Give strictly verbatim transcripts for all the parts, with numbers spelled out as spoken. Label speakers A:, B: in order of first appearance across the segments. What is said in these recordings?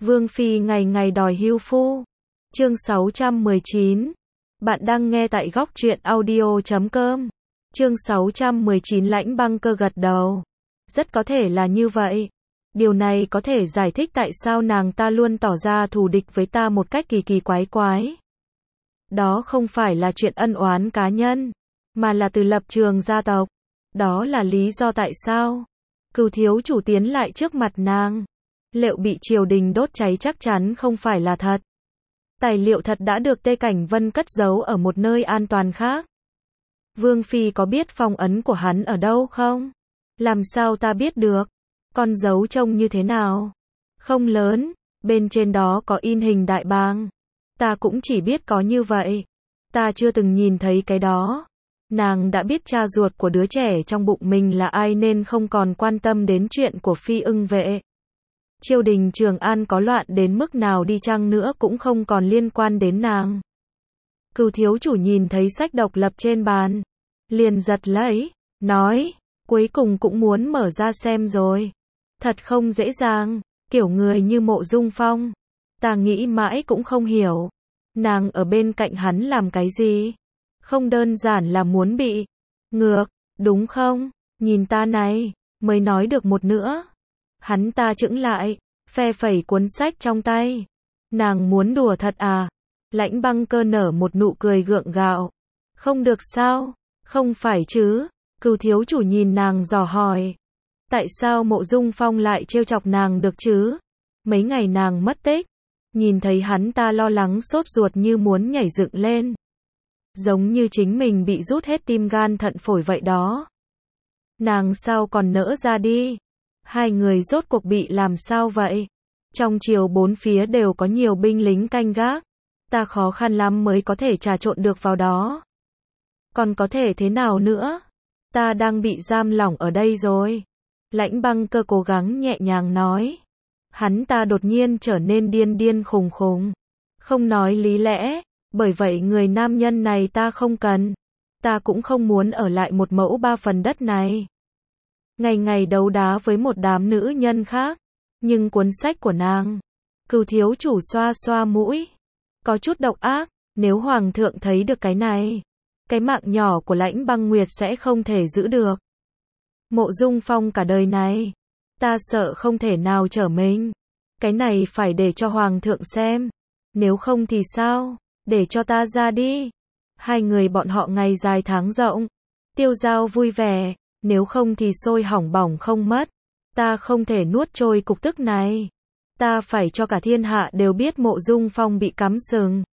A: Vương Phi ngày ngày đòi hưu phu. Chương sáu trăm mười chín. Bạn đang nghe tại góc truyện audio chấm com. Chương sáu trăm mười chín. Lãnh Băng Cơ gật đầu. Rất có thể là như vậy. Điều này có thể giải thích tại sao nàng ta luôn tỏ ra thù địch với ta một cách kỳ kỳ quái quái. Đó không phải là chuyện ân oán cá nhân, mà là từ lập trường gia tộc. Đó là lý do tại sao Cửu thiếu chủ tiến lại trước mặt nàng. Liệu bị triều đình đốt cháy chắc chắn không phải là thật. Tài liệu thật đã được Tê Cảnh Vân cất giấu ở một nơi an toàn khác. Vương Phi có biết phong ấn của hắn ở đâu không? Làm sao ta biết được? Con dấu trông như thế nào? Không lớn, bên trên đó có in hình đại bàng. Ta cũng chỉ biết có như vậy. Ta chưa từng nhìn thấy cái đó. Nàng đã biết cha ruột của đứa trẻ trong bụng mình là ai nên không còn quan tâm đến chuyện của Phi Ưng Vệ. Triều đình Trường An có loạn đến mức nào đi chăng nữa cũng không còn liên quan đến nàng. Cửu thiếu chủ nhìn thấy sách độc lập trên bàn, liền giật lấy, nói, cuối cùng cũng muốn mở ra xem rồi. Thật không dễ dàng, kiểu người như Mộ Dung Phong. Ta nghĩ mãi cũng không hiểu. Nàng ở bên cạnh hắn làm cái gì? Không đơn giản là muốn bị ngược, đúng không? Nhìn ta này, mới nói được một nữa. Hắn ta chững lại, phe phẩy cuốn sách trong tay. Nàng muốn đùa thật à? Lãnh Băng Cơ nở một nụ cười gượng gạo. Không được sao? Không phải chứ? Cửu thiếu chủ nhìn nàng dò hỏi. Tại sao Mộ Dung Phong lại trêu chọc nàng được chứ? Mấy ngày nàng mất tích, nhìn thấy hắn ta lo lắng sốt ruột như muốn nhảy dựng lên. Giống như chính mình bị rút hết tim gan thận phổi vậy đó. Nàng sao còn nỡ ra đi? Hai người rốt cuộc bị làm sao vậy? Trong triều bốn phía đều có nhiều binh lính canh gác. Ta khó khăn lắm mới có thể trà trộn được vào đó. Còn có thể thế nào nữa? Ta đang bị giam lỏng ở đây rồi. Lãnh Băng Cơ cố gắng nhẹ nhàng nói. Hắn ta đột nhiên trở nên điên điên khùng khùng. Không nói lý lẽ, bởi vậy người nam nhân này ta không cần. Ta cũng không muốn ở lại một mẫu ba phần đất này. Ngày ngày đấu đá với một đám nữ nhân khác. Nhưng cuốn sách của nàng. Cửu thiếu chủ xoa xoa mũi. Có chút độc ác, nếu hoàng thượng thấy được cái này. Cái mạng nhỏ của Lãnh Băng Nguyệt sẽ không thể giữ được. Mộ Dung Phong cả đời này. Ta sợ không thể nào trở mình. Cái này phải để cho hoàng thượng xem. Nếu không thì sao? Để cho ta ra đi. Hai người bọn họ ngày dài tháng rộng. Tiêu dao vui vẻ. Nếu không thì sôi hỏng bỏng không mất. Ta không thể nuốt trôi cục tức này. Ta phải cho cả thiên hạ đều biết Mộ Dung Phong bị cắm sừng.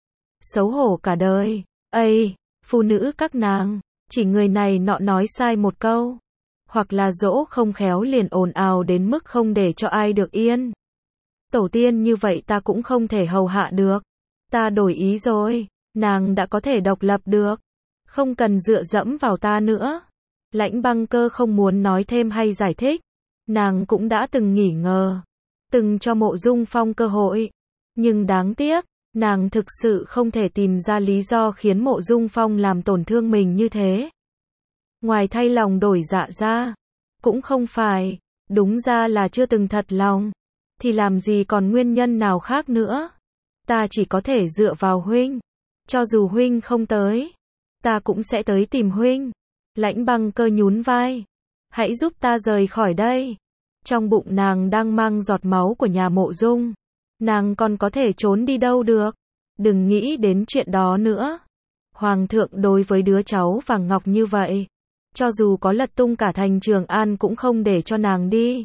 A: Xấu hổ cả đời. Ây, phụ nữ các nàng. Chỉ người này nọ nói sai một câu. Hoặc là dỗ không khéo liền ồn ào đến mức không để cho ai được yên. Tổ tiên như vậy ta cũng không thể hầu hạ được. Ta đổi ý rồi. Nàng đã có thể độc lập được. Không cần dựa dẫm vào ta nữa. Lãnh Băng Cơ không muốn nói thêm hay giải thích. Nàng cũng đã từng nghỉ ngờ. Từng cho Mộ Dung Phong cơ hội. Nhưng đáng tiếc, nàng thực sự không thể tìm ra lý do khiến Mộ Dung Phong làm tổn thương mình như thế. Ngoài thay lòng đổi dạ ra. Cũng không phải. Đúng ra là chưa từng thật lòng. Thì làm gì còn nguyên nhân nào khác nữa. Ta chỉ có thể dựa vào huynh. Cho dù huynh không tới. Ta cũng sẽ tới tìm huynh. Lãnh Băng Cơ nhún vai. Hãy giúp ta rời khỏi đây. Trong bụng nàng đang mang giọt máu của nhà Mộ Dung. Nàng còn có thể trốn đi đâu được. Đừng nghĩ đến chuyện đó nữa. Hoàng thượng đối với đứa cháu vàng ngọc như vậy. Cho dù có lật tung cả thành Trường An cũng không để cho nàng đi.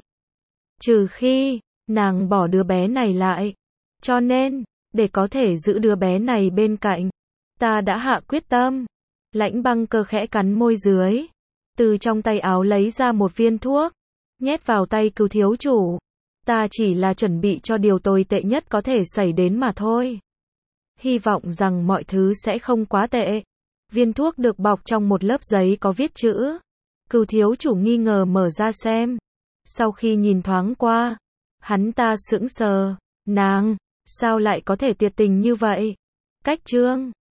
A: Trừ khi, nàng bỏ đứa bé này lại. Cho nên, để có thể giữ đứa bé này bên cạnh, ta đã hạ quyết tâm. Lãnh Băng Cơ khẽ cắn môi dưới. Từ trong tay áo lấy ra một viên thuốc. Nhét vào tay Cửu thiếu chủ. Ta chỉ là chuẩn bị cho điều tồi tệ nhất có thể xảy đến mà thôi. Hy vọng rằng mọi thứ sẽ không quá tệ. Viên thuốc được bọc trong một lớp giấy có viết chữ. Cửu thiếu chủ nghi ngờ mở ra xem. Sau khi nhìn thoáng qua, hắn ta sững sờ. Nàng, sao lại có thể tuyệt tình như vậy? Cách chương